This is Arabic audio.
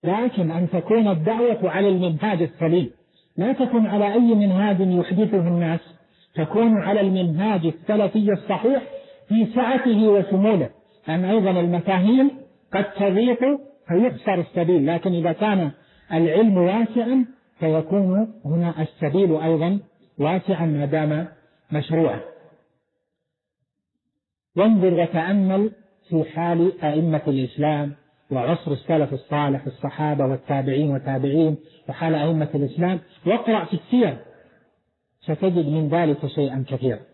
لكن أن تكون الدعوة على المنهاج السليم، لا تكون على أي منهاج يحدثه الناس، تكون على المنهاج السلفي الصحيح في سعته وشموله، لأن أيضا المفاهيم قد تضيق فيخسر السبيل، لكن إذا كان العلم واسعا فيكون هنا السبيل أيضا واسعا ما دام مشروعا. وانظر وتأمل في حال أئمة الإسلام وعصر السلف الصالح الصحابة والتابعين وتابعين وحال أئمة الإسلام، واقرأ في السير ستجد من ذلك شيئا كثيرا.